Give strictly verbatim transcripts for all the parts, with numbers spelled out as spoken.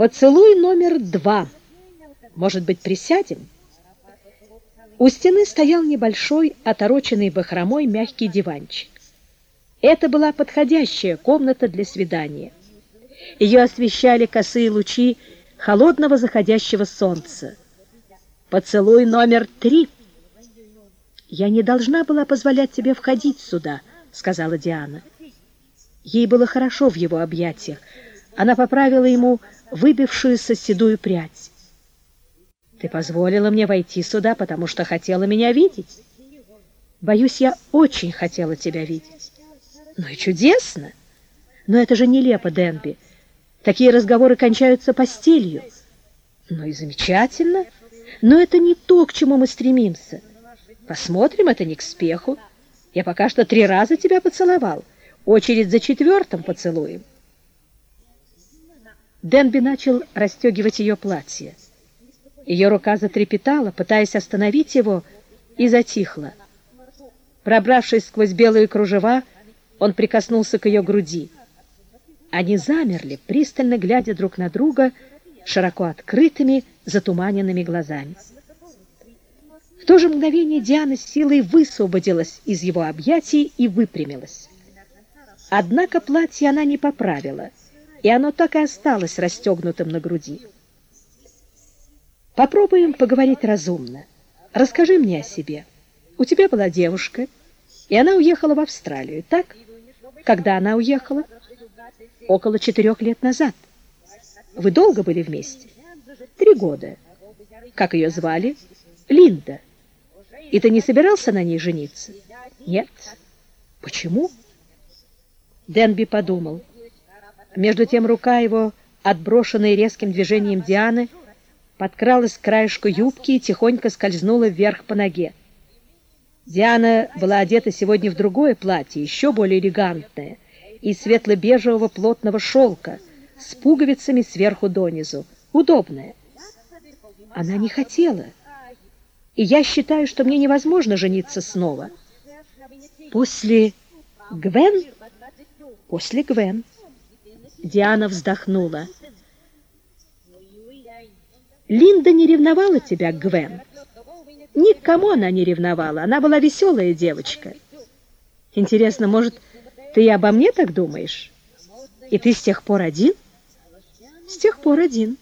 Поцелуй номер два. Может быть, присядем? У стены стоял небольшой, отороченный бахромой мягкий диванчик. Это была подходящая комната для свидания. Ее освещали косые лучи холодного заходящего солнца. Поцелуй номер три. «Я не должна была позволять тебе входить сюда», — сказала Диана. Ей было хорошо в его объятиях. Она поправила ему выбившуюся седую прядь. «Ты позволила мне войти сюда, потому что хотела меня видеть. Боюсь, я очень хотела тебя видеть». «Ну и чудесно! Но это же нелепо, Денби. Такие разговоры кончаются постелью». «Ну и замечательно. Но это не то, к чему мы стремимся. Посмотрим, это не к спеху. Я пока что три раза тебя поцеловал. Очередь за четвертым поцелуем». Денби начал расстегивать ее платье. Ее рука затрепетала, пытаясь остановить его, и затихла. Пробравшись сквозь белые кружева, он прикоснулся к ее груди. Они замерли, пристально глядя друг на друга широко открытыми, затуманенными глазами. В то же мгновение Диана с силой высвободилась из его объятий и выпрямилась. Однако платье она не поправила, и оно так и осталось расстегнутым на груди. «Попробуем поговорить разумно. Расскажи мне о себе. У тебя была девушка, и она уехала в Австралию, так? Когда она уехала?» «Около четырех лет назад. Вы долго были вместе?» «Три года. Как ее звали?» «Линда. И ты не собирался на ней жениться?» «Нет». «Почему?» Денби подумал. Между тем рука его, отброшенная резким движением Дианы, подкралась к краешку юбки и тихонько скользнула вверх по ноге. Диана была одета сегодня в другое платье, еще более элегантное, из светло-бежевого плотного шелка, с пуговицами сверху донизу, удобное. Она не хотела, и я считаю, что мне невозможно жениться снова. После Гвен? После Гвен. Диана вздохнула. Линда не ревновала тебя к Гвен? Ни к кому она не ревновала, она была веселая девочка. Интересно, может, ты и обо мне так думаешь? И ты с тех пор один? С тех пор один.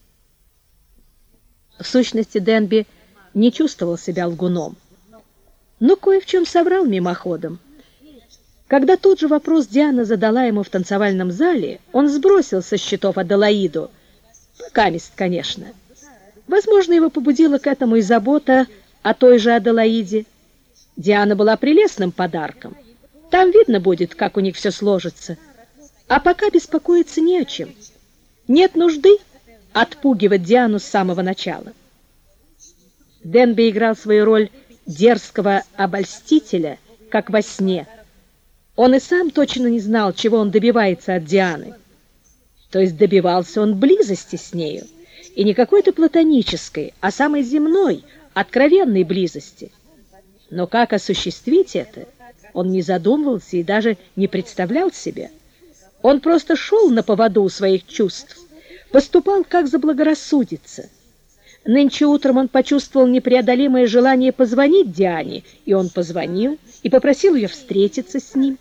В сущности, Денби не чувствовал себя лгуном, но кое в чем соврал мимоходом. Когда тот же вопрос Диана задала ему в танцевальном зале, он сбросил со счетов Аделаиду, покамест, конечно. Возможно, его побудила к этому и забота о той же Аделаиде. Диана была прелестным подарком. Там видно будет, как у них все сложится. А пока беспокоиться не о чем. Нет нужды отпугивать Диану с самого начала. Денби играл свою роль дерзкого обольстителя, как во сне. Он и сам точно не знал, чего он добивается от Дианы. То есть добивался он близости с нею, и не какой-то платонической, а самой земной, откровенной близости. Но как осуществить это, он не задумывался и даже не представлял себе. Он просто шел на поводу своих чувств, поступал как заблагорассудится. Нынче утром он почувствовал непреодолимое желание позвонить Диане, и он позвонил и попросил ее встретиться с ним.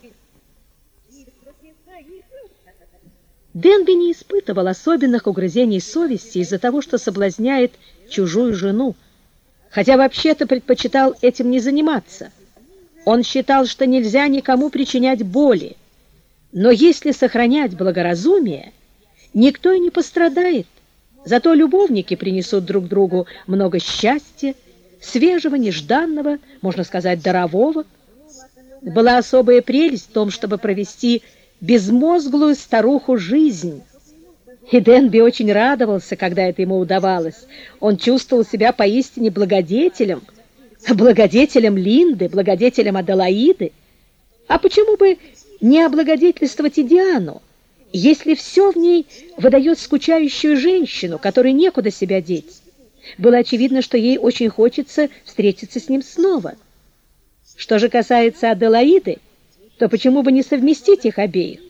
Денби не испытывал особенных угрызений совести из-за того, что соблазняет чужую жену, хотя вообще-то предпочитал этим не заниматься. Он считал, что нельзя никому причинять боли, но если сохранять благоразумие, никто и не пострадает. Зато любовники принесут друг другу много счастья, свежего, нежданного, можно сказать, дарового. Была особая прелесть в том, чтобы провести безмозглую старуху жизнь. И Денби очень радовался, когда это ему удавалось. Он чувствовал себя поистине благодетелем, благодетелем Линды, благодетелем Аделаиды. А почему бы не облагодетельствовать и Диану, если все в ней выдает скучающую женщину, которой некуда себя деть? Было очевидно, что ей очень хочется встретиться с ним снова. Что же касается Аделаиды, то почему бы не совместить их обеих?